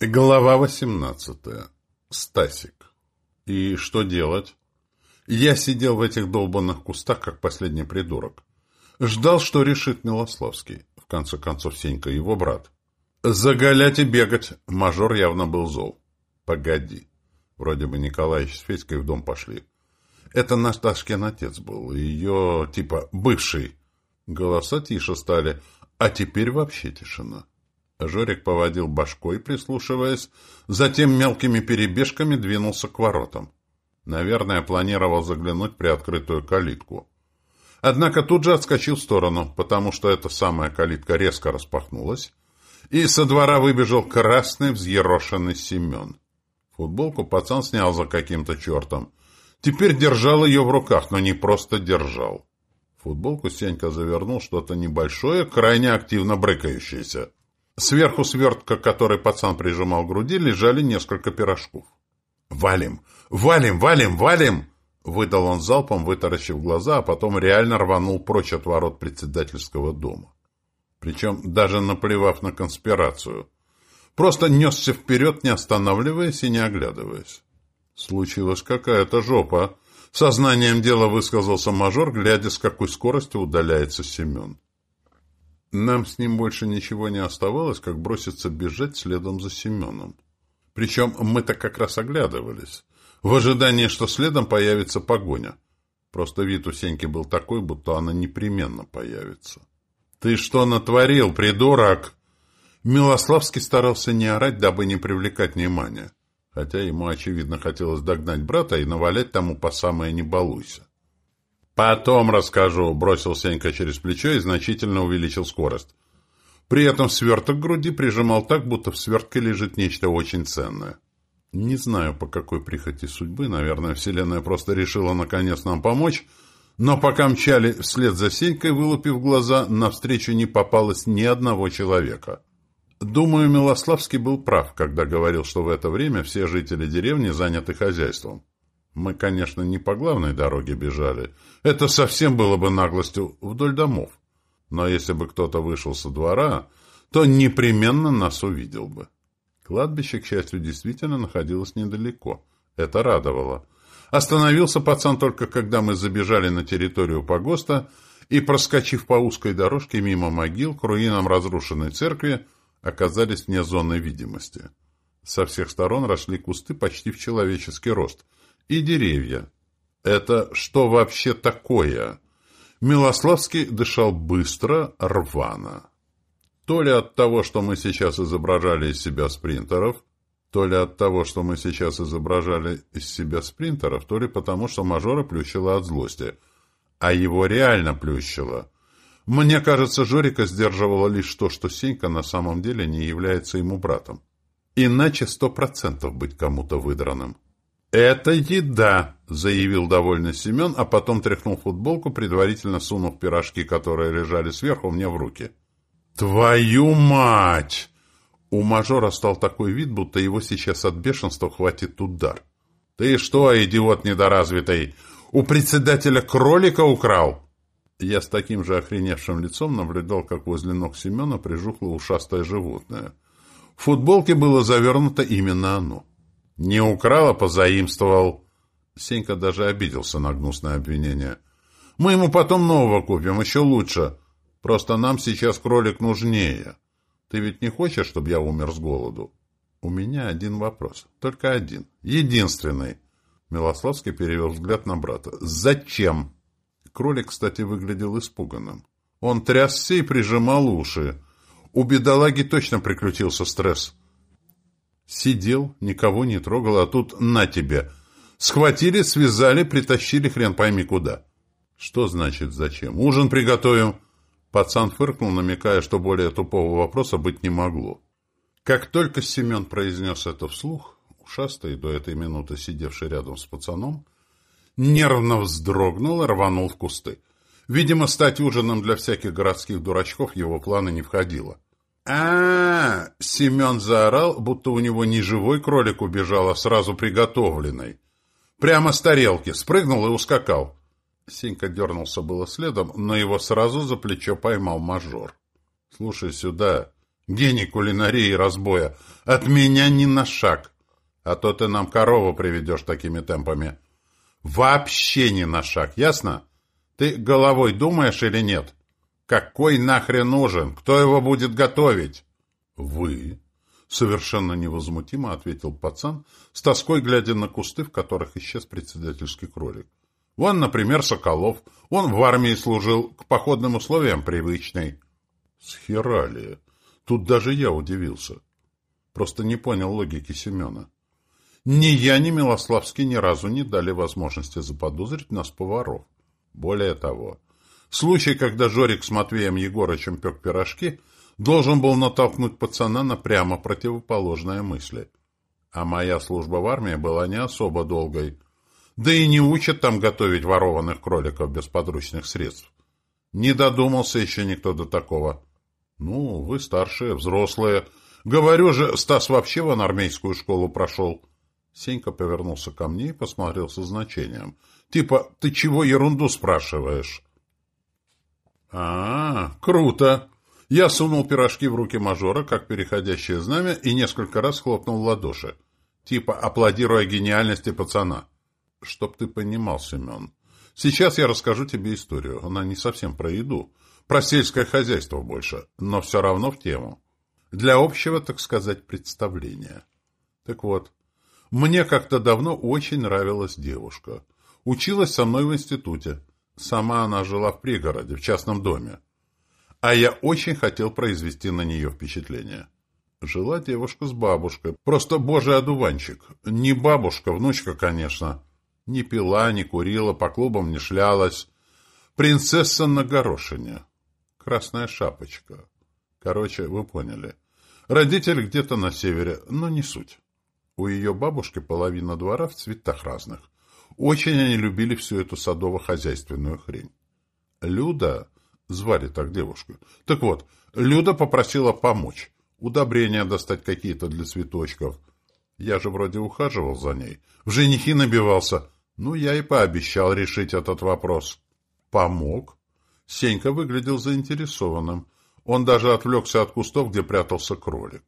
Глава 18. Стасик. И что делать? Я сидел в этих долбанных кустах, как последний придурок. Ждал, что решит Милославский. В конце концов, Сенька его брат. Заголять и бегать. Мажор явно был зол. Погоди. Вроде бы Николаич с Федькой в дом пошли. Это Наташкин отец был. Ее, типа, бывший. Голоса тише стали. А теперь вообще тишина. Жорик поводил башкой, прислушиваясь, затем мелкими перебежками двинулся к воротам. Наверное, планировал заглянуть при открытую калитку. Однако тут же отскочил в сторону, потому что эта самая калитка резко распахнулась, и со двора выбежал красный взъерошенный Семен. Футболку пацан снял за каким-то чертом. Теперь держал ее в руках, но не просто держал. Футболку Сенька завернул что-то небольшое, крайне активно брыкающееся. Сверху свертка, который пацан прижимал к груди, лежали несколько пирожков. «Валим! Валим! Валим! Валим!» Выдал он залпом, вытаращив глаза, а потом реально рванул прочь от ворот председательского дома. Причем даже наплевав на конспирацию. Просто несся вперед, не останавливаясь и не оглядываясь. Случилась какая-то жопа. Сознанием дела высказался мажор, глядя, с какой скоростью удаляется Семен. Нам с ним больше ничего не оставалось, как броситься бежать следом за Семеном. Причем мы-то как раз оглядывались, в ожидании, что следом появится погоня. Просто вид у Сеньки был такой, будто она непременно появится. «Ты что натворил, придурок?» Милославский старался не орать, дабы не привлекать внимания, хотя ему, очевидно, хотелось догнать брата и навалять тому по самое «не балуйся». «Потом расскажу», — бросил Сенька через плечо и значительно увеличил скорость. При этом сверток к груди прижимал так, будто в свертке лежит нечто очень ценное. Не знаю, по какой прихоти судьбы, наверное, Вселенная просто решила наконец нам помочь, но пока мчали вслед за Сенькой, вылупив глаза, навстречу не попалось ни одного человека. Думаю, Милославский был прав, когда говорил, что в это время все жители деревни заняты хозяйством. Мы, конечно, не по главной дороге бежали. Это совсем было бы наглостью вдоль домов. Но если бы кто-то вышел со двора, то непременно нас увидел бы. Кладбище, к счастью, действительно находилось недалеко. Это радовало. Остановился пацан только когда мы забежали на территорию погоста и, проскочив по узкой дорожке мимо могил к руинам разрушенной церкви, оказались вне зоны видимости. Со всех сторон росли кусты почти в человеческий рост – и деревья. Это что вообще такое? Милославский дышал быстро, рвано. То ли от того, что мы сейчас изображали из себя спринтеров, то ли потому, что мажора плющило от злости. А его реально плющило. Мне кажется, Жорика сдерживало лишь то, что Сенька на самом деле не является ему братом. Иначе 100% быть кому-то выдранным. «Это еда», — заявил довольный Семен, а потом тряхнул футболку, предварительно сунув пирожки, которые лежали сверху, мне в руки. «Твою мать!» У мажора стал такой вид, будто его сейчас от бешенства хватит удар. «Ты что, идиот недоразвитый, у председателя кролика украл?» Я с таким же охреневшим лицом наблюдал, как возле ног Семена прижухло ушастое животное. В футболке было завернуто именно оно. «Не украл, а позаимствовал». Сенька даже обиделся на гнусное обвинение. «Мы ему потом нового купим, еще лучше. Просто нам сейчас кролик нужнее. Ты ведь не хочешь, чтобы я умер с голоду?» «У меня один вопрос. Только один. Единственный». Милославский перевел взгляд на брата. «Зачем?» Кролик, кстати, выглядел испуганным. Он трясся и прижимал уши. У бедолаги точно приключился стресс. Сидел, никого не трогал, а тут на тебе. Схватили, связали, притащили хрен пойми куда. Что значит зачем? Ужин приготовим. Пацан фыркнул, намекая, что более тупого вопроса быть не могло. Как только Семен произнес это вслух, ушастый, до этой минуты сидевший рядом с пацаном, нервно вздрогнул и рванул в кусты. Видимо, стать ужином для всяких городских дурачков в его планы не входило. Семен заорал, будто у него не живой кролик убежал, а сразу приготовленный. Прямо с тарелки, спрыгнул и ускакал. Сенька дернулся было следом, но его сразу за плечо поймал мажор. «Слушай сюда, Гений кулинарии и разбоя. От меня ни на шаг. А то ты нам корову приведешь такими темпами. Вообще ни на шаг, ясно? Ты головой думаешь или нет? Какой нахрен нужен? Кто его будет готовить? Вы. Совершенно невозмутимо ответил пацан, с тоской глядя на кусты, в которых исчез председательский кролик. Вон, например, Соколов. Он в армии служил, к походным условиям привычный. Схерали. Тут даже я удивился. Просто не понял логики Семена. Ни я, ни Милославский ни разу не дали возможности заподозрить нас поваров. Более того, случай, когда Жорик с Матвеем Егорычем пек пирожки, должен был натолкнуть пацана на прямо противоположные мысли. А моя служба в армии была не особо долгой. Да и не учат там готовить ворованных кроликов без подручных средств. Не додумался еще никто до такого. Ну, вы старшие, взрослые. Говорю же, Стас вообще вон армейскую школу прошел. Сенька повернулся ко мне и посмотрел со значением. Типа, ты чего ерунду спрашиваешь? Круто. Я сунул пирожки в руки мажора, как переходящее знамя, и несколько раз хлопнул в ладоши. Типа, аплодируя гениальности пацана. Чтоб ты понимал, Семен. Сейчас я расскажу тебе историю. Она не совсем про еду. Про сельское хозяйство больше, но все равно в тему. Для общего, так сказать, представления. Так вот, мне как-то давно очень нравилась девушка. Училась со мной в институте. Сама она жила в пригороде, в частном доме. А я очень хотел произвести на нее впечатление. Жила девушка с бабушкой. Просто божий одуванчик. Не бабушка, внучка, конечно. Не пила, не курила, по клубам не шлялась. Принцесса на горошине. Красная шапочка. Короче, вы поняли. Родители где-то на севере, но не суть. У ее бабушки половина двора в цветах разных. Очень они любили всю эту садово-хозяйственную хрень. Люда, звали так девушку. Так вот, Люда попросила помочь. Удобрения достать какие-то для цветочков. Я же вроде ухаживал за ней. В женихи набивался. Ну, я и пообещал решить этот вопрос. Помог. Сенька выглядел заинтересованным. Он даже отвлекся от кустов, где прятался кролик.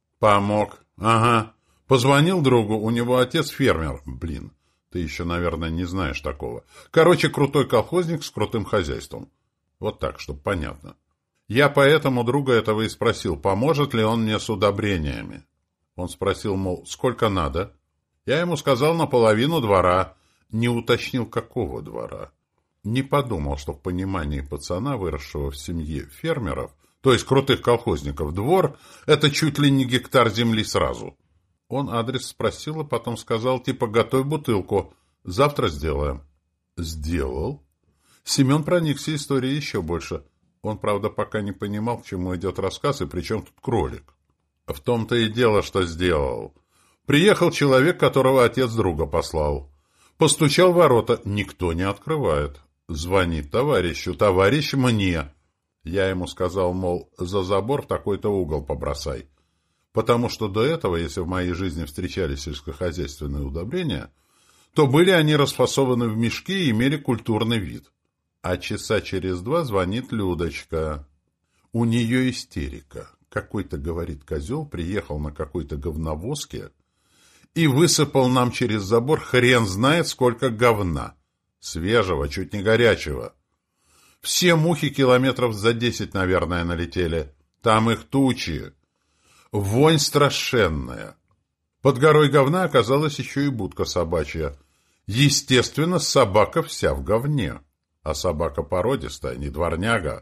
Помог. Ага. Позвонил другу, у него отец фермер. Блин, ты еще, наверное, не знаешь такого. Короче, крутой колхозник с крутым хозяйством. Вот так, чтобы понятно. Я поэтому друга этого и спросил, поможет ли он мне с удобрениями. Он спросил, мол, сколько надо? Я ему сказал, наполовину двора. Не уточнил, какого двора. Не подумал, что в понимании пацана, выросшего в семье фермеров, то есть крутых колхозников, двор — это чуть ли не гектар земли сразу. Он адрес спросил, а потом сказал, типа, готовь бутылку. Завтра сделаем. Сделал. Семен проникся историей еще больше. Он, правда, пока не понимал, к чему идет рассказ и при чем тут кролик. В том-то и дело, что сделал. Приехал человек, которого отец друга послал. Постучал в ворота. Никто не открывает. Звонит товарищу. Товарищ мне. Я ему сказал, мол, за забор в такой-то угол побросай. Потому что до этого, если в моей жизни встречались сельскохозяйственные удобрения, то были они расфасованы в мешки и имели культурный вид. А часа через 2 звонит Людочка. У нее истерика. Какой-то, говорит, козел приехал на какой-то говновозке и высыпал нам через забор хрен знает сколько говна. Свежего, чуть не горячего. Все мухи километров за 10, наверное, налетели. Там их тучи. Вонь страшенная. Под горой говна оказалась еще и будка собачья. Естественно, собака вся в говне. А собака породистая, не дворняга.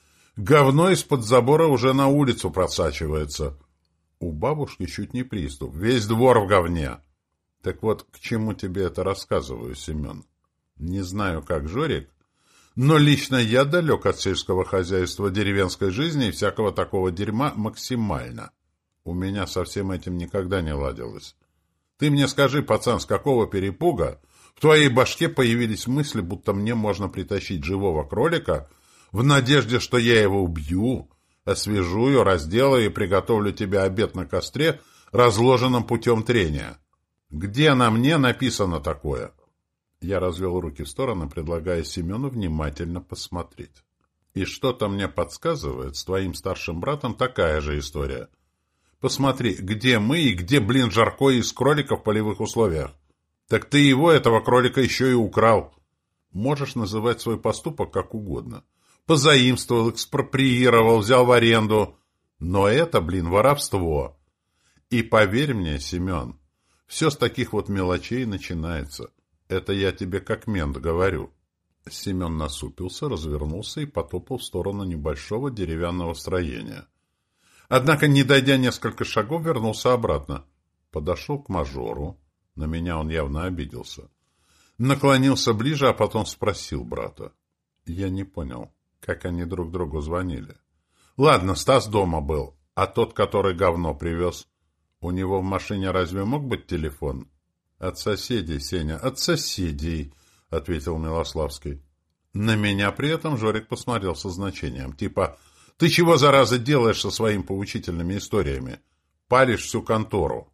Говно из-под забора уже на улицу просачивается. У бабушки чуть не приступ. Весь двор в говне. Так вот, к чему тебе это рассказываю, Семен? Не знаю, как Жорик, но лично я далек от сельского хозяйства, деревенской жизни и всякого такого дерьма максимально. У меня со всем этим никогда не ладилось. Ты мне скажи, пацан, с какого перепуга в твоей башке появились мысли, будто мне можно притащить живого кролика в надежде, что я его убью, освежую, разделаю и приготовлю тебе обед на костре, разложенном путем трения? Где на мне написано такое? Я развел руки в стороны, предлагая Семену внимательно посмотреть. И что-то мне подсказывает, с твоим старшим братом такая же история. Посмотри, где мы и где, блин, Жарко из кроликов в полевых условиях. Так ты его, этого кролика, еще и украл. Можешь называть свой поступок как угодно. Позаимствовал, экспроприировал, взял в аренду. Но это, блин, воровство. И поверь мне, Семен, все с таких вот мелочей начинается. Это я тебе как мент говорю. Семен насупился, развернулся и потопал в сторону небольшого деревянного строения. Однако, не дойдя несколько шагов, вернулся обратно. Подошел к мажору. На меня он явно обиделся. Наклонился ближе, а потом спросил брата. Я не понял, как они друг другу звонили. Ладно, Стас дома был, а тот, который говно привез, у него в машине разве мог быть телефон? От соседей, Сеня, от соседей, ответил Милославский. На меня при этом Жорик посмотрел со значением, типа... Ты чего, зараза, делаешь со своими поучительными историями? Палишь всю контору.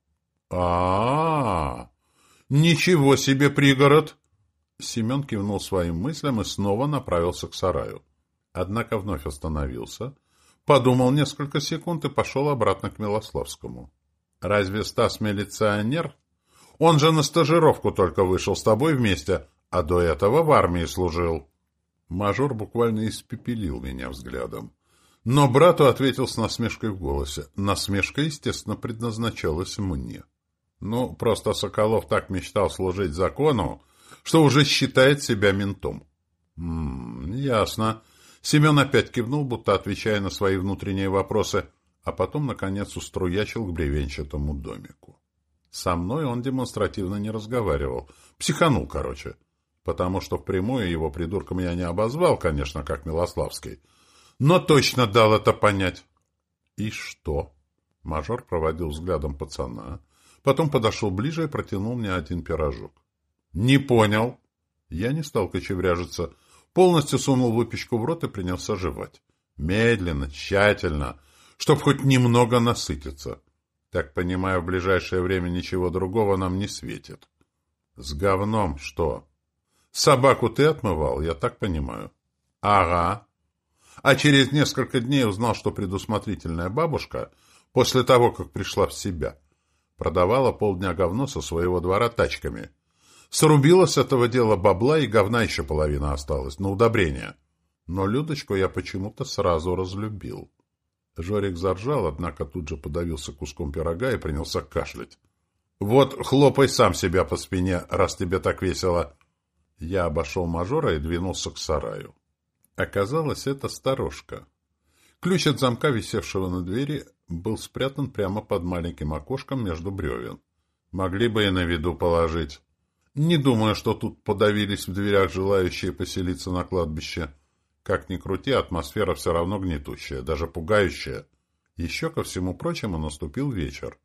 Ничего себе пригород! Семен кивнул своим мыслям и снова направился к сараю. Однако вновь остановился, подумал несколько секунд и пошел обратно к Милославскому. Разве Стас милиционер? Он же на стажировку только вышел с тобой вместе, а до этого в армии служил. Мажор буквально испепелил меня взглядом. Но брату ответил с насмешкой в голосе. Насмешка, естественно, предназначалась мне. Ну, просто Соколов так мечтал служить закону, что уже считает себя ментом. Ясно. Семен опять кивнул, будто отвечая на свои внутренние вопросы, а потом, наконец, уструячил к бревенчатому домику. Со мной он демонстративно не разговаривал. Психанул, короче. Потому что впрямую его придурком я не обозвал, конечно, как Милославский, но точно дал это понять. И что? Мажор проводил взглядом пацана, потом подошел ближе и протянул мне один пирожок. Не понял. Я не стал кочевряжиться, полностью сунул выпечку в рот и принялся жевать. Медленно, тщательно, чтоб хоть немного насытиться. Так понимаю, в ближайшее время ничего другого нам не светит. С говном что? Собаку ты отмывал, я так понимаю. Ага. А через несколько дней узнал, что предусмотрительная бабушка, после того, как пришла в себя, продавала полдня говно со своего двора тачками. Срубила с этого дела бабла, и говна еще половина осталась, на удобрение. Но Людочку я почему-то сразу разлюбил. Жорик заржал, однако тут же подавился куском пирога и принялся кашлять. «Вот, хлопай сам себя по спине, раз тебе так весело!» Я обошел мажора и двинулся к сараю. Оказалось, это сторожка. Ключ от замка, висевшего на двери, был спрятан прямо под маленьким окошком между бревен. Могли бы и на виду положить. Не думаю, что тут подавились в дверях желающие поселиться на кладбище. Как ни крути, атмосфера все равно гнетущая, даже пугающая. Еще ко всему прочему наступил вечер.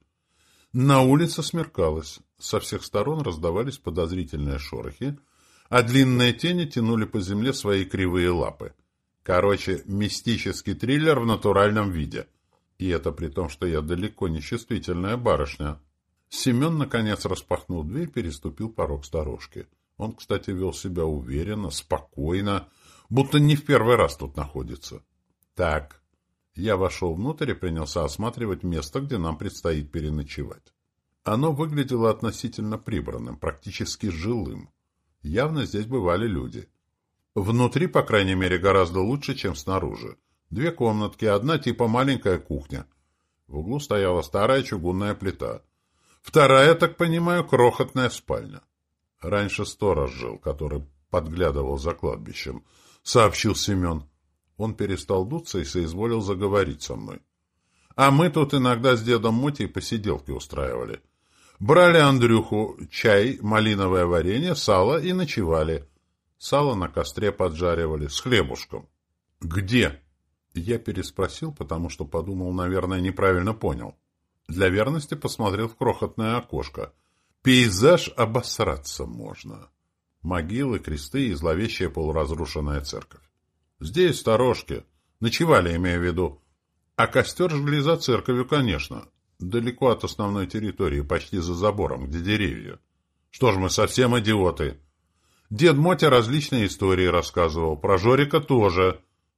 На улице смеркалось. Со всех сторон раздавались подозрительные шорохи, а длинные тени тянули по земле свои кривые лапы. Короче, мистический триллер в натуральном виде. И это при том, что я далеко не чувствительная барышня. Семен, наконец, распахнул дверь, переступил порог сторожки. Он, кстати, вел себя уверенно, спокойно, будто не в первый раз тут находится. Так, я вошел внутрь и принялся осматривать место, где нам предстоит переночевать. Оно выглядело относительно прибранным, практически жилым. Явно здесь бывали люди. Внутри, по крайней мере, гораздо лучше, чем снаружи. 2 комнатки, одна типа маленькая кухня. В углу стояла старая чугунная плита. Вторая, так понимаю, крохотная спальня. Раньше сторож жил, который подглядывал за кладбищем, сообщил Семен. Он перестал дуться и соизволил заговорить со мной. А мы тут иногда с дедом Мотей посиделки устраивали. Брали Андрюху, чай, малиновое варенье, сало и ночевали. Сало на костре поджаривали, с хлебушком. «Где?» Я переспросил, потому что подумал, наверное, неправильно понял. Для верности посмотрел в крохотное окошко. Пейзаж обосраться можно. Могилы, кресты и зловещая полуразрушенная церковь. Здесь, в сторожке. Ночевали, имею в виду. А костер жгли за церковью, конечно. Далеко от основной территории, почти за забором, где деревья. Что ж мы, совсем идиоты. Дед Мотя различные истории рассказывал. Про Жорика тоже.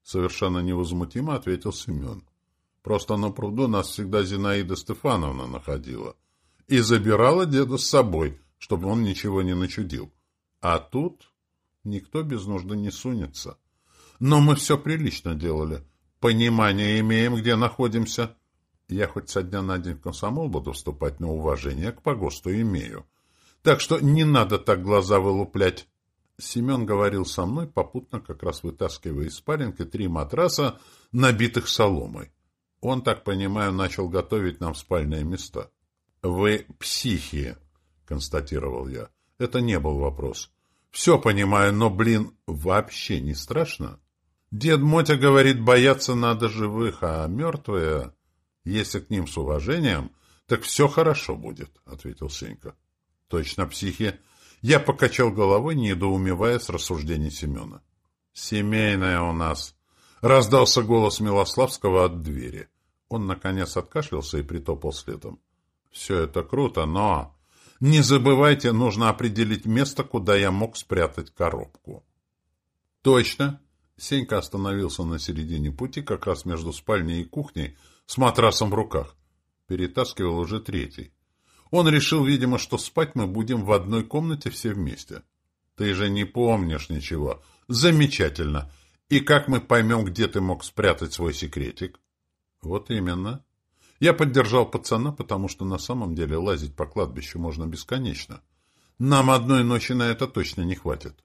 Совершенно невозмутимо ответил Семен. Просто на пруду нас всегда Зинаида Стефановна находила. И забирала деда с собой, чтобы он ничего не начудил. А тут никто без нужды не сунется. Но мы все прилично делали. Понимание имеем, где находимся. Я хоть со дня на день в комсомол буду вступать, но уважение к погосту имею. Так что не надо так глаза вылуплять. Семен говорил со мной, попутно как раз вытаскивая из спаленки 3 матраса, набитых соломой. Он, так понимаю, начал готовить нам спальные места. «Вы психи», — констатировал я. Это не был вопрос. «Все понимаю, но, вообще не страшно? Дед Мотя говорит, бояться надо живых, а мертвые, если к ним с уважением, так все хорошо будет», — ответил Сенька. «Точно психи». Я покачал головой, недоумевая с рассуждений Семена. «Семейная у нас», — раздался голос Милославского от двери. Он, наконец, откашлялся и притопал следом. «Все это круто, но... Не забывайте, нужно определить место, куда я мог спрятать коробку». «Точно!» Сенька остановился на середине пути, как раз между спальней и кухней, с матрасом в руках. Перетаскивал уже 3-й. Он решил, видимо, что спать мы будем в одной комнате все вместе. «Ты же не помнишь ничего. Замечательно. И как мы поймем, где ты мог спрятать свой секретик?» «Вот именно. Я поддержал пацана, потому что на самом деле лазить по кладбищу можно бесконечно. Нам одной ночи на это точно не хватит».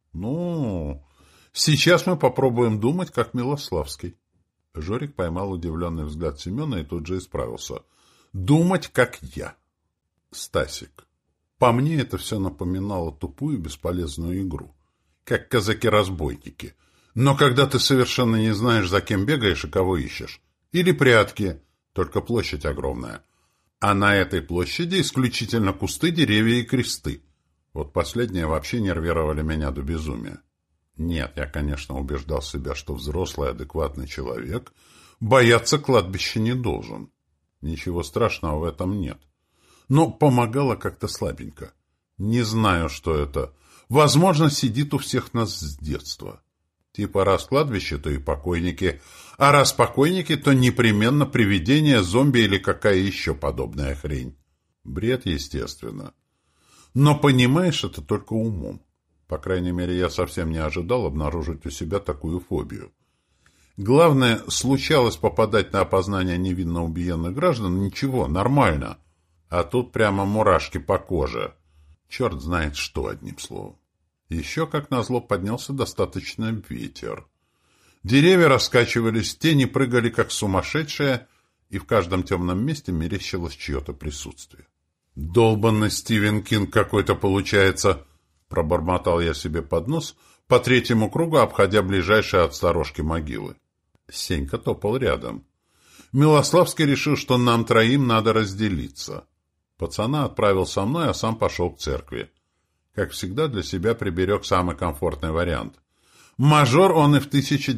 «Ну, сейчас мы попробуем думать, как Милославский». Жорик поймал удивленный взгляд Семена и тут же исправился. «Думать, как я». «Стасик, по мне это все напоминало тупую бесполезную игру, как казаки-разбойники. Но когда ты совершенно не знаешь, за кем бегаешь и кого ищешь. Или прятки, только площадь огромная. А на этой площади исключительно кусты, деревья и кресты. Вот последние вообще нервировали меня до безумия. Нет, я, конечно, убеждал себя, что взрослый, адекватный человек бояться кладбища не должен. Ничего страшного в этом нет. Но помогало как-то слабенько. Не знаю, что это. Возможно, сидит у всех нас с детства. Типа раз кладбище, то и покойники. А раз покойники, то непременно привидение, зомби или какая еще подобная хрень. Бред, естественно. Но понимаешь это только умом. По крайней мере, я совсем не ожидал обнаружить у себя такую фобию. Главное, случалось попадать на опознание невинно убиенных граждан, ничего, нормально. А тут прямо мурашки по коже. Черт знает что, одним словом. Еще, как назло, поднялся достаточно ветер. Деревья раскачивались, тени прыгали, как сумасшедшие, и в каждом темном месте мерещилось чье-то присутствие. «Долбанный Стивен Кинг какой-то получается!» — пробормотал я себе под нос, по 3-му кругу обходя ближайшие от сторожки могилы. Сенька топал рядом. Милославский решил, что нам 3 надо разделиться. Пацана отправил со мной, а сам пошел к церкви. Как всегда, для себя приберег самый комфортный вариант. Мажор он и в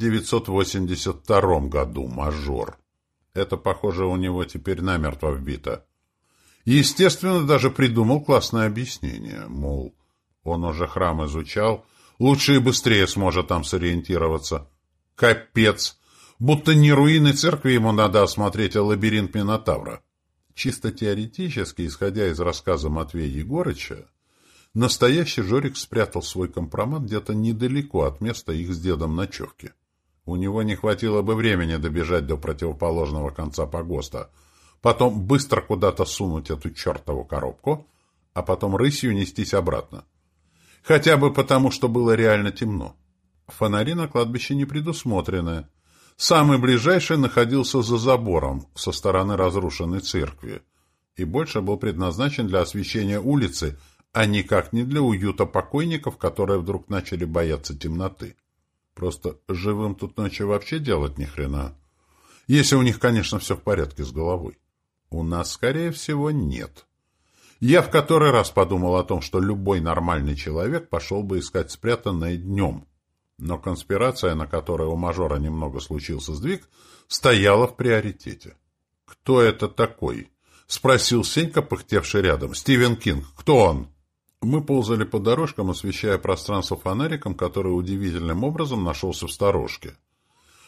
1982 году, мажор. Это, похоже, у него теперь намертво вбито. Естественно, даже придумал классное объяснение, мол, он уже храм изучал, лучше и быстрее сможет там сориентироваться. Капец! Будто не руины церкви ему надо осмотреть, а лабиринт Минотавра. Чисто теоретически, исходя из рассказа Матвея Егорыча, настоящий Жорик спрятал свой компромат где-то недалеко от места их с дедом ночевки. У него не хватило бы времени добежать до противоположного конца погоста, потом быстро куда-то сунуть эту чертову коробку, а потом рысью нестись обратно. Хотя бы потому, что было реально темно. Фонари на кладбище не предусмотрены. Самый ближайший находился за забором со стороны разрушенной церкви и больше был предназначен для освещения улицы, а никак не для уюта покойников, которые вдруг начали бояться темноты. Просто живым тут ночью вообще делать ни хрена. Если у них, конечно, все в порядке с головой. У нас, скорее всего, нет. Я в который раз подумал о том, что любой нормальный человек пошел бы искать спрятанное днем. Но конспирация, на которой у мажора немного случился сдвиг, стояла в приоритете. «Кто это такой?» — спросил Сенька, пыхтевший рядом. «Стивен Кинг. Кто он?» Мы ползали по дорожкам, освещая пространство фонариком, который удивительным образом нашелся в сторожке.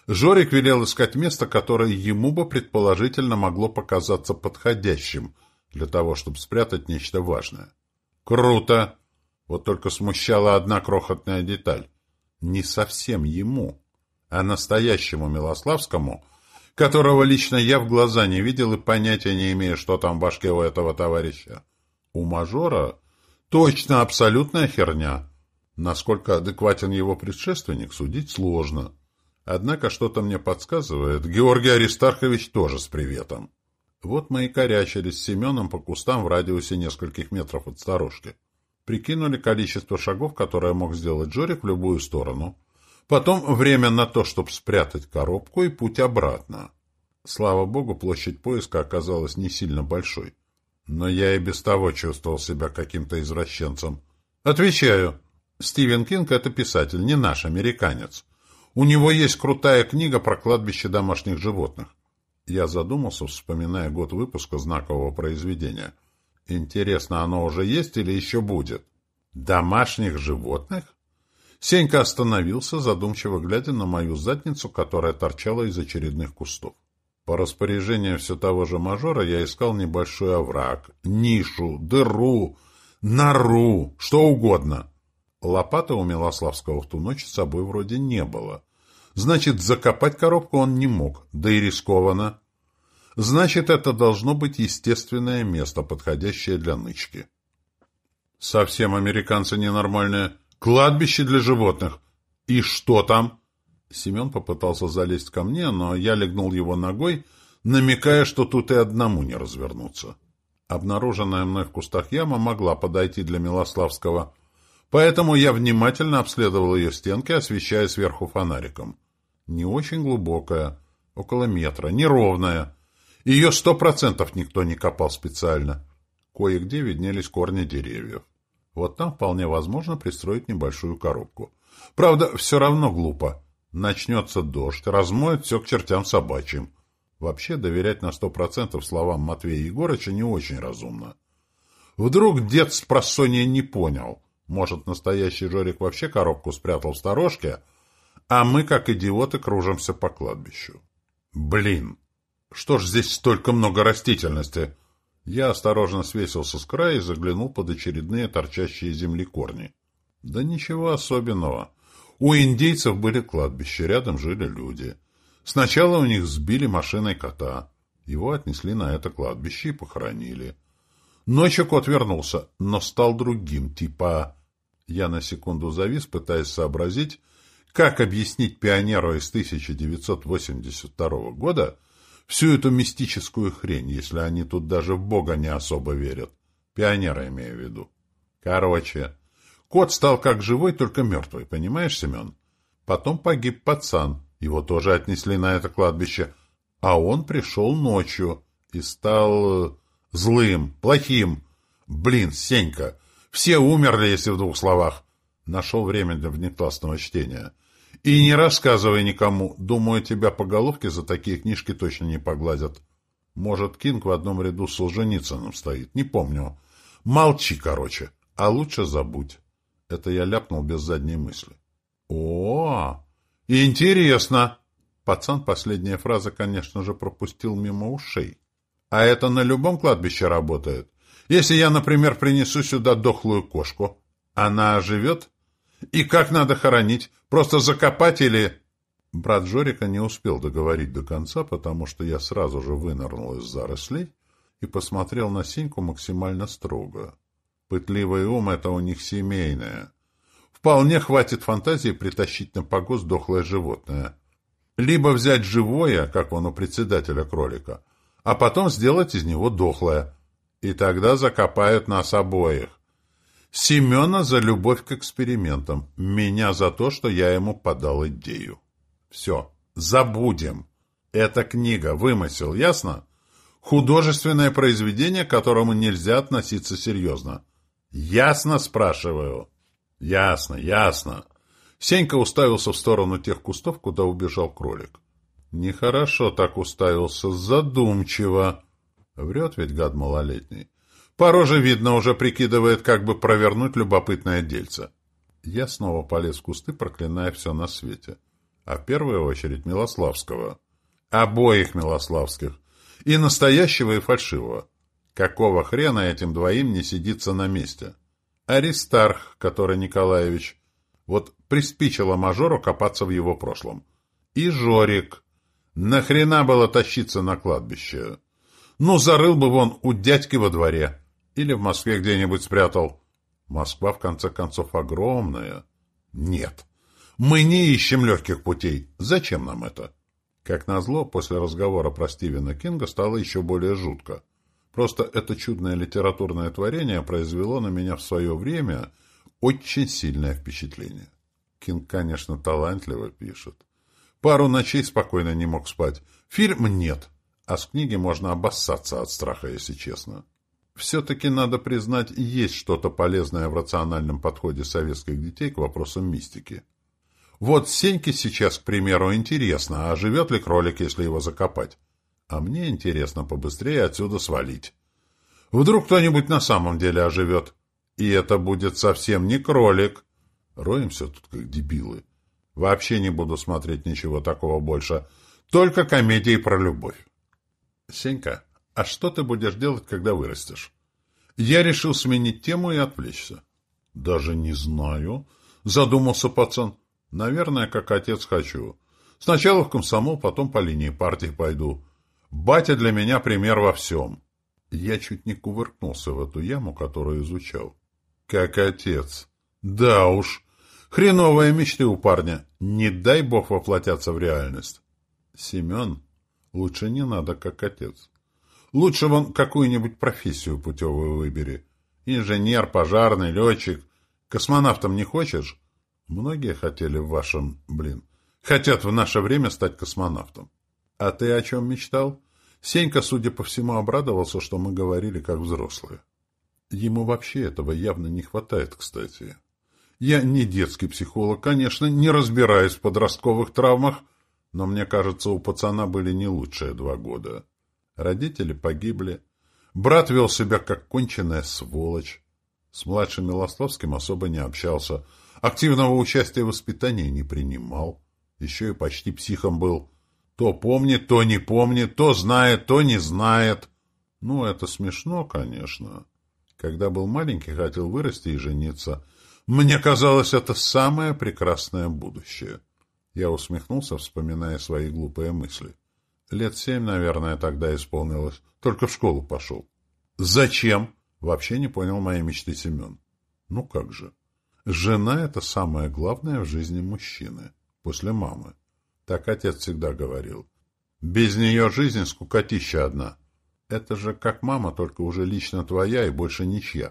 Жорик велел искать место, которое ему бы предположительно могло показаться подходящим для того, чтобы спрятать нечто важное. Круто! Вот только смущала одна крохотная деталь. Не совсем ему, а настоящему Милославскому, которого лично я в глаза не видел и понятия не имею, что там в башке у этого товарища. У мажора точно абсолютная херня. Насколько адекватен его предшественник, судить сложно. Однако что-то мне подсказывает, Георгий Аристархович тоже с приветом. Вот мы и корячились с Семеном по кустам в радиусе нескольких метров от сторожки. Прикинули количество шагов, которое мог сделать Жорик в любую сторону. Потом время на то, чтобы спрятать коробку, и путь обратно. Слава богу, площадь поиска оказалась не сильно большой. Но я и без того чувствовал себя каким-то извращенцем. Отвечаю. Стивен Кинг — это писатель, не наш, американец. У него есть крутая книга про кладбище домашних животных. Я задумался, вспоминая год выпуска знакового произведения. Интересно, оно уже есть или еще будет? Домашних животных? Сенька остановился, задумчиво глядя на мою задницу, которая торчала из очередных кустов. По распоряжению все того же мажора я искал небольшой овраг, нишу, дыру, нору, что угодно. Лопаты у Милославского в ту ночь с собой вроде не было. Значит, закопать коробку он не мог, да и рискованно. Значит, это должно быть естественное место, подходящее для нычки. Совсем американцы ненормальные. Кладбище для животных. И что там? Семен попытался залезть ко мне, но я легнул его ногой, намекая, что тут и одному не развернуться. Обнаруженная мной в кустах яма могла подойти для Милославского, поэтому я внимательно обследовал ее стенки, освещая сверху фонариком. Не очень глубокая, около метра, неровная. Ее 100% никто не копал специально. Кое-где виднелись корни деревьев. Вот там вполне возможно пристроить небольшую коробку. Правда, все равно глупо. Начнется дождь, размоет все к чертям собачьим. Вообще, доверять на 100% словам Матвея Егорыча не очень разумно. Вдруг дед с просонья не понял. Может, настоящий Жорик вообще коробку спрятал в сторожке, а мы, как идиоты, кружимся по кладбищу. Блин, что ж здесь столько много растительности? Я осторожно свесился с края и заглянул под очередные торчащие из земли корни. Да ничего особенного. У индейцев были кладбища, рядом жили люди. Сначала у них сбили машиной кота. Его отнесли на это кладбище и похоронили. Ночью кот вернулся, но стал другим, типа... Я на секунду завис, пытаясь сообразить, как объяснить пионеру из 1982 года всю эту мистическую хрень, если они тут даже в Бога не особо верят. Пионера имею в виду. Короче, кот стал как живой, только мертвый, понимаешь, Семен? Потом погиб пацан, его тоже отнесли на это кладбище, а он пришел ночью и стал злым, плохим. Блин, Сенька, все умерли, если в 2 словах. Нашел время для внеклассного чтения. И не рассказывай никому. Думаю, тебя по головке за такие книжки точно не погладят. Может, Кинг в одном ряду с Солженицыным стоит. Не помню. Молчи, короче. А лучше забудь. Это я ляпнул без задней мысли. О, интересно. Пацан последняя фраза, конечно же, пропустил мимо ушей. А это на любом кладбище работает? Если я, например, принесу сюда дохлую кошку, она оживет? И как надо хоронить? Просто закопать или... Брат Жорика не успел договорить до конца, потому что я сразу же вынырнул из зарослей и посмотрел на Сеньку максимально строго. Пытливый ум — это у них семейное. Вполне хватит фантазии притащить на погост дохлое животное. Либо взять живое, как вон у председателя кролика, а потом сделать из него дохлое. И тогда закопают нас обоих. Семена за любовь к экспериментам, меня за то, что я ему подал идею. Все, забудем. Эта книга — вымысел, ясно? Художественное произведение, к которому нельзя относиться серьезно. Ясно, спрашиваю? Ясно, ясно. Сенька уставился в сторону тех кустов, куда убежал кролик. Нехорошо так уставился, задумчиво. Врет ведь гад малолетний. По роже видно, уже прикидывает, как бы провернуть любопытное дельце. Я снова полез в кусты, проклиная все на свете. а в первую очередь Милославского. Обоих Милославских. И настоящего, и фальшивого. Какого хрена этим двоим не сидится на месте? Аристарх, который Николаевич. Вот приспичило мажору копаться в его прошлом. И Жорик. Нахрена было тащиться на кладбище? Ну, зарыл бы вон у дядьки во дворе. Или в Москве где-нибудь спрятал. Москва, в конце концов, огромная. Нет. Мы не ищем легких путей. Зачем нам это? Как назло, после разговора про Стивена Кинга стало еще более жутко. Просто это чудное литературное творение произвело на меня в свое время очень сильное впечатление. Кинг, конечно, талантливо пишет. Пару ночей спокойно не мог спать. Фильм нет. А с книги можно обоссаться от страха, если честно. Все-таки, надо признать, есть что-то полезное в рациональном подходе советских детей к вопросам мистики. Вот Сеньке сейчас, к примеру, интересно, а живет ли кролик, если его закопать? А мне интересно побыстрее отсюда свалить. Вдруг кто-нибудь на самом деле оживет. И это будет совсем не кролик. Роемся тут как дебилы. Вообще не буду смотреть ничего такого больше. Только комедии про любовь. Сенька, а что ты будешь делать, когда вырастешь? Я решил сменить тему и отвлечься. Даже не знаю. Задумался пацан. Наверное, как отец хочу. Сначала в комсомол, потом по линии партии пойду. Батя для меня пример во всем. Я чуть не кувыркнулся в эту яму, которую изучал. Как отец. Да уж. Хреновые мечты у парня. Не дай бог воплотятся в реальность. Семен, лучше не надо, как отец. Лучше вон какую-нибудь профессию путевую выбери. Инженер, пожарный, летчик. Космонавтом не хочешь? Многие хотели в вашем... хотят в наше время стать космонавтом. А ты о чем мечтал? Сенька, судя по всему, обрадовался, что мы говорили как взрослые. Ему вообще этого явно не хватает, кстати. Я не детский психолог, конечно, не разбираюсь в подростковых травмах, но мне кажется, у пацана были не лучшие 2 года. Родители погибли. Брат вел себя как конченая сволочь. С младшим Милославским особо не общался. Активного участия в воспитании не принимал. Еще и почти психом был. То помнит, то не помнит, то знает, то не знает. Ну, это смешно, конечно. Когда был маленький, хотел вырасти и жениться. Мне казалось, это самое прекрасное будущее. Я усмехнулся, вспоминая свои глупые мысли. Лет 7, наверное, тогда исполнилось. Только в школу пошел. Зачем? Вообще не понял моей мечты Семен. Ну как же. Жена — это самое главное в жизни мужчины. После мамы. Так отец всегда говорил. Без нее жизнь скукотища одна. Это же как мама, только уже лично твоя и больше ничья.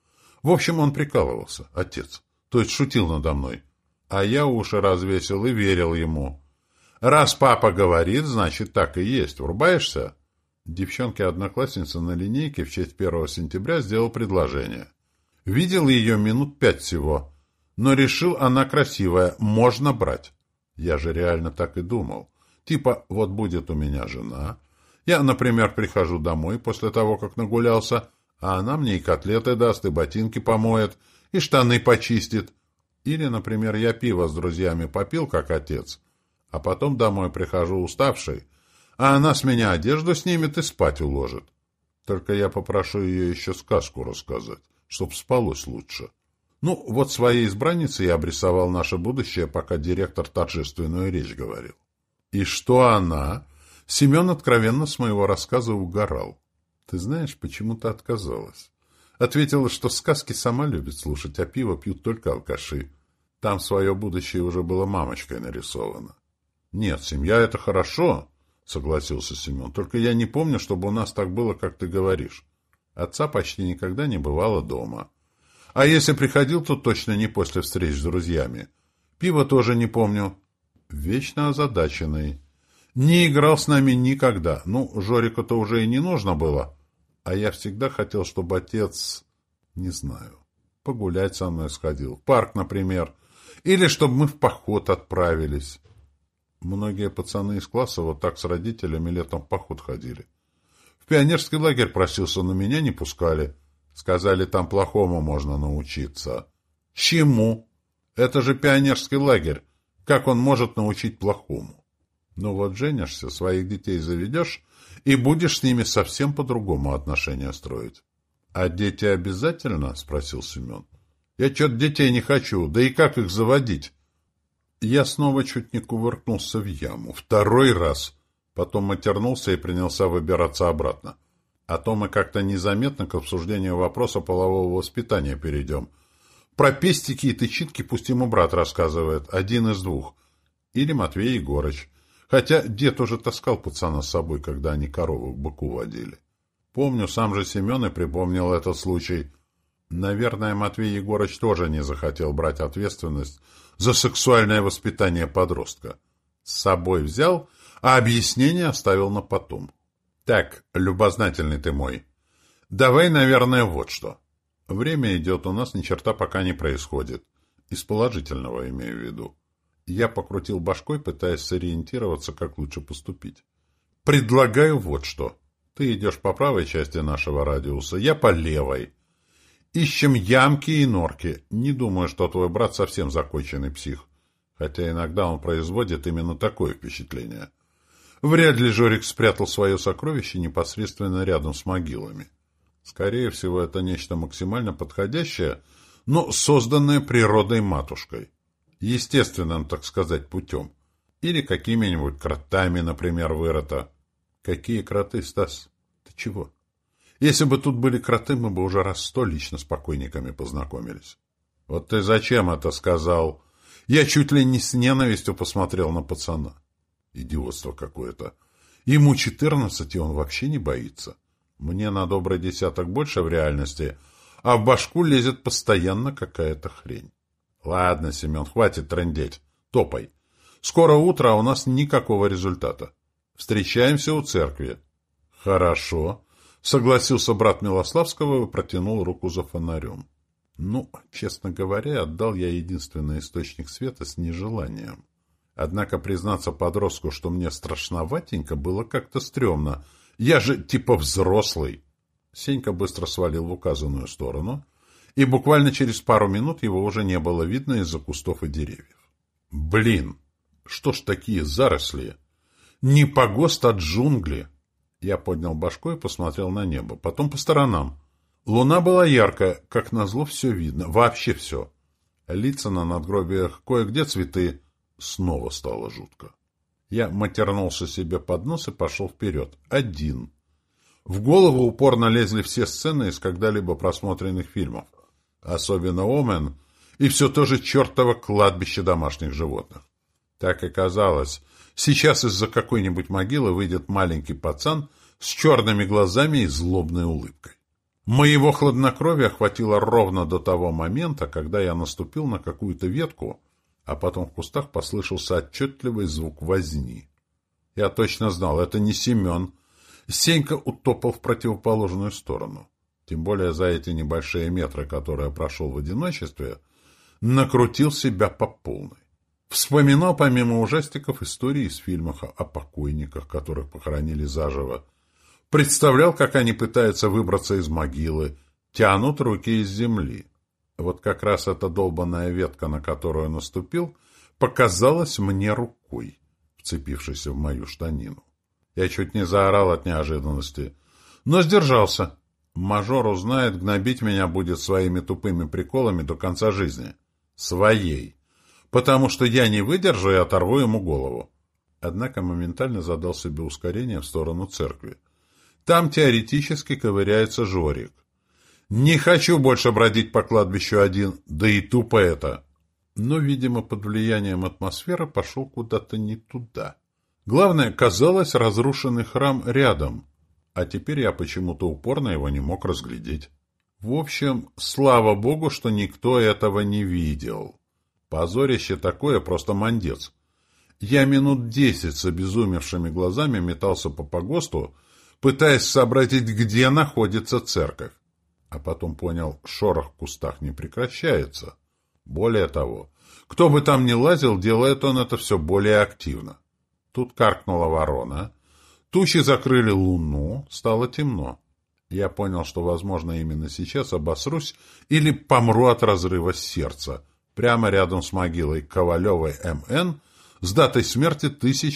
В общем, он прикалывался, отец. То есть шутил надо мной. А я уши развесил и верил ему. Раз папа говорит, значит, так и есть. Врубаешься? Девчонке-однокласснице на линейке в честь 1 сентября сделал предложение. Видел ее минут 5 всего. Но решил, она красивая, можно брать. Я же реально так и думал. Типа, вот будет у меня жена. Я, например, прихожу домой после того, как нагулялся, а она мне и котлеты даст, и ботинки помоет, и штаны почистит. Или, например, я пиво с друзьями попил, как отец, а потом домой прихожу уставший, а она с меня одежду снимет и спать уложит. Только я попрошу ее еще сказку рассказать, чтоб спалось лучше. Ну, вот своей избраннице я обрисовал наше будущее, пока директор торжественную речь говорил. И что она? Семен откровенно с моего рассказа угорал. Ты знаешь, почему-то отказалась. Ответила, что сказки сама любит слушать, а пиво пьют только алкаши. Там свое будущее уже было мамочкой нарисовано. Нет, семья — это хорошо, согласился Семен. Только я не помню, чтобы у нас так было, как ты говоришь. Отца почти никогда не бывало дома. А если приходил, то точно не после встреч с друзьями. Пиво тоже не помню. Вечно озадаченный. Не играл с нами никогда. Ну, Жорику-то уже и не нужно было. А я всегда хотел, чтобы отец, не знаю, погулять со мной сходил. В парк, например. Или чтобы мы в поход отправились. Многие пацаны из класса вот так с родителями летом в поход ходили. В пионерский лагерь просился, но меня не пускали. Сказали, там плохому можно научиться. Чему? Это же пионерский лагерь. Как он может научить плохому? Ну вот женишься, своих детей заведешь, и будешь с ними совсем по-другому отношения строить. — А дети обязательно? — спросил Семен. — Я что-то детей не хочу, да и как их заводить? Я снова чуть не кувыркнулся в яму. Второй раз. Потом матернулся и принялся выбираться обратно. А то мы как-то незаметно к обсуждению вопроса полового воспитания перейдем. Про пестики и тычинки пусть ему брат рассказывает, один из двух. Или Матвей Егорыч. Хотя дед уже таскал пацана с собой, когда они корову к быку водили. Помню, сам же Семен и припомнил этот случай. Наверное, Матвей Егорыч тоже не захотел брать ответственность за сексуальное воспитание подростка. С собой взял, а объяснение оставил на потом. Так, любознательный ты мой. Давай, наверное, вот что. Время идет, у нас ни черта пока не происходит. Из положительного имею в виду. Я покрутил башкой, пытаясь сориентироваться, как лучше поступить. Предлагаю вот что. Ты идешь по правой части нашего радиуса, я по левой. Ищем ямки и норки. Не думаю, что твой брат совсем законченный псих. Хотя иногда он производит именно такое впечатление. Вряд ли Жорик спрятал свое сокровище непосредственно рядом с могилами. Скорее всего, это нечто максимально подходящее, но созданное природой-матушкой. Естественным, так сказать, путем. Или какими-нибудь кротами, например, вырыто. Какие кроты, Стас? Ты чего? Если бы тут были кроты, мы бы уже раз 100 лично с покойниками познакомились. Вот ты зачем это сказал? Я чуть ли не с ненавистью посмотрел на пацана. Идиотство какое-то. Ему 14, и он вообще не боится. Мне на добрый десяток больше в реальности, а в башку лезет постоянно какая-то хрень. Ладно, Семен, хватит трындеть. Топай. Скоро утро, а у нас никакого результата. Встречаемся у церкви. Хорошо. Согласился брат Милославского и протянул руку за фонарем. Ну, честно говоря, отдал я единственный источник света с нежеланием. Однако признаться подростку, что мне страшноватенько, было как-то стрёмно. Я же типа взрослый. Сенька быстро свалил в указанную сторону, и буквально через пару минут его уже не было видно из-за кустов и деревьев. Блин, что ж такие заросли? Не погост, а джунгли. Я поднял башку и посмотрел на небо, потом по сторонам. Луна была яркая, как назло все видно, вообще все. Лица на надгробиях, кое-где цветы. Снова стало жутко. Я матернулся себе под нос и пошел вперед. Один. В голову упорно лезли все сцены из когда-либо просмотренных фильмов. Особенно «Омен» и все то же чертово кладбище домашних животных. Так и казалось, сейчас из-за какой-нибудь могилы выйдет маленький пацан с черными глазами и злобной улыбкой. Моего хладнокровия хватило ровно до того момента, когда я наступил на какую-то ветку, а потом в кустах послышался отчетливый звук возни. Я точно знал, это не Семен. Сенька утопал в противоположную сторону. Тем более за эти небольшие метры, которые я прошел в одиночестве, накрутил себя по полной. Вспоминал помимо ужастиков истории из фильмов о покойниках, которых похоронили заживо. Представлял, как они пытаются выбраться из могилы, тянут руки из земли. Вот как раз эта долбаная ветка, на которую наступил, показалась мне рукой, вцепившейся в мою штанину. Я чуть не заорал от неожиданности, но сдержался. Мажор узнает, гнобить меня будет своими тупыми приколами до конца жизни. Своей. Потому что я не выдержу и оторву ему голову. Однако моментально задал себе ускорение в сторону церкви. Там теоретически ковыряется Жорик. Не хочу больше бродить по кладбищу один, да и тупо это. Но, видимо, под влиянием атмосферы пошел куда-то не туда. Главное, казалось, разрушенный храм рядом, а теперь я почему-то упорно его не мог разглядеть. В общем, слава богу, что никто этого не видел. Позорище такое, просто мандец. Я минут 10 с обезумевшими глазами метался по погосту, пытаясь сообразить, где находится церковь. А потом понял, шорох в кустах не прекращается. Более того, кто бы там ни лазил, делает он это все более активно. Тут каркнула ворона, тучи закрыли луну, стало темно. Я понял, что, возможно, именно сейчас обосрусь или помру от разрыва сердца, прямо рядом с могилой Ковалевой М.Н. с датой смерти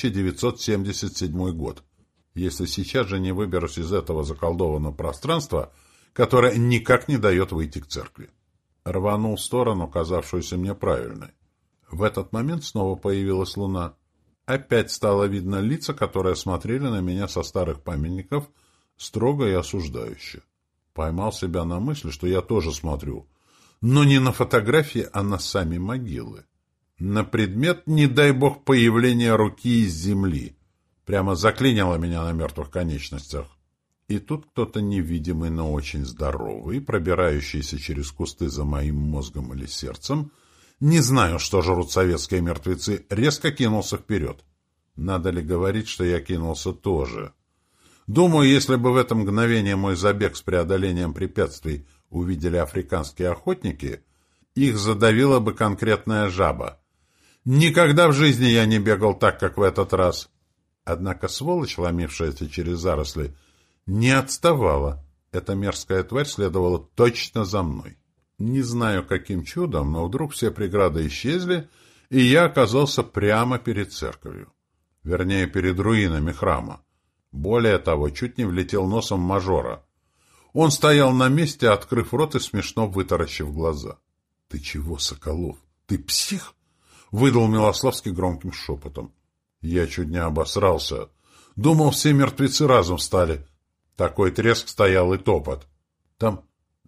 1977 год. Если сейчас же не выберусь из этого заколдованного пространства, которое никак не дает выйти к церкви. Рванул в сторону, казавшуюся мне правильной. В этот момент снова появилась луна. Опять стало видно лица, которые смотрели на меня со старых памятников, строго и осуждающе. Поймал себя на мысли, что я тоже смотрю, но не на фотографии, а на сами могилы. На предмет, не дай бог, появления руки из земли. Прямо заклинило меня на мертвых конечностях. И тут кто-то невидимый, но очень здоровый, пробирающийся через кусты за моим мозгом или сердцем, не знаю, что жрут советские мертвецы, резко кинулся вперед. Надо ли говорить, что я кинулся тоже? Думаю, если бы в это мгновение мой забег с преодолением препятствий увидели африканские охотники, их задавила бы конкретная жаба. Никогда в жизни я не бегал так, как в этот раз. Однако сволочь, ломившаяся через заросли, не отставала. Эта мерзкая тварь следовала точно за мной. Не знаю, каким чудом, но вдруг все преграды исчезли, и я оказался прямо перед церковью. Вернее, перед руинами храма. Более того, чуть не влетел носом в мажора. Он стоял на месте, открыв рот и смешно вытаращив глаза. — Ты чего, Соколов? Ты псих? — выдал Милославский громким шепотом. Я чуть не обосрался. Думал, все мертвецы разом встали. Такой треск стоял и топот. Там...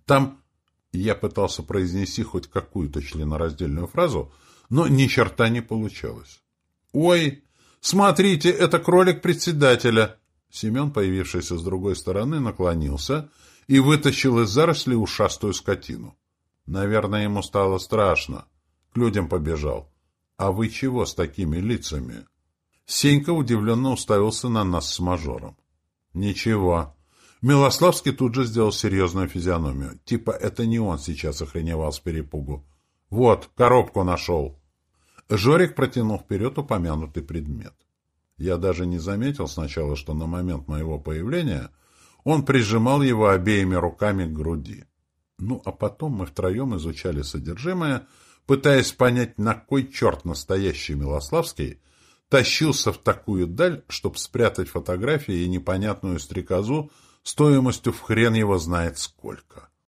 Я пытался произнести хоть какую-то членораздельную фразу, но ни черта не получалось. «Ой, смотрите, это кролик председателя!» Семен, появившийся с другой стороны, наклонился и вытащил из зарослей ушастую скотину. Наверное, ему стало страшно. К людям побежал. «А вы чего с такими лицами?» Сенька удивленно уставился на нас с мажором. «Ничего». Милославский тут же сделал серьезную физиономию. Типа это не он сейчас охреневал с перепугу. «Вот, коробку нашел». Жорик протянул вперед упомянутый предмет. Я даже не заметил сначала, что на момент моего появления он прижимал его обеими руками к груди. Ну, а потом мы втроем изучали содержимое, пытаясь понять, на кой черт настоящий Милославский тащился в такую даль, чтобы спрятать фотографии и непонятную стрекозу стоимостью в хрен его знает сколько.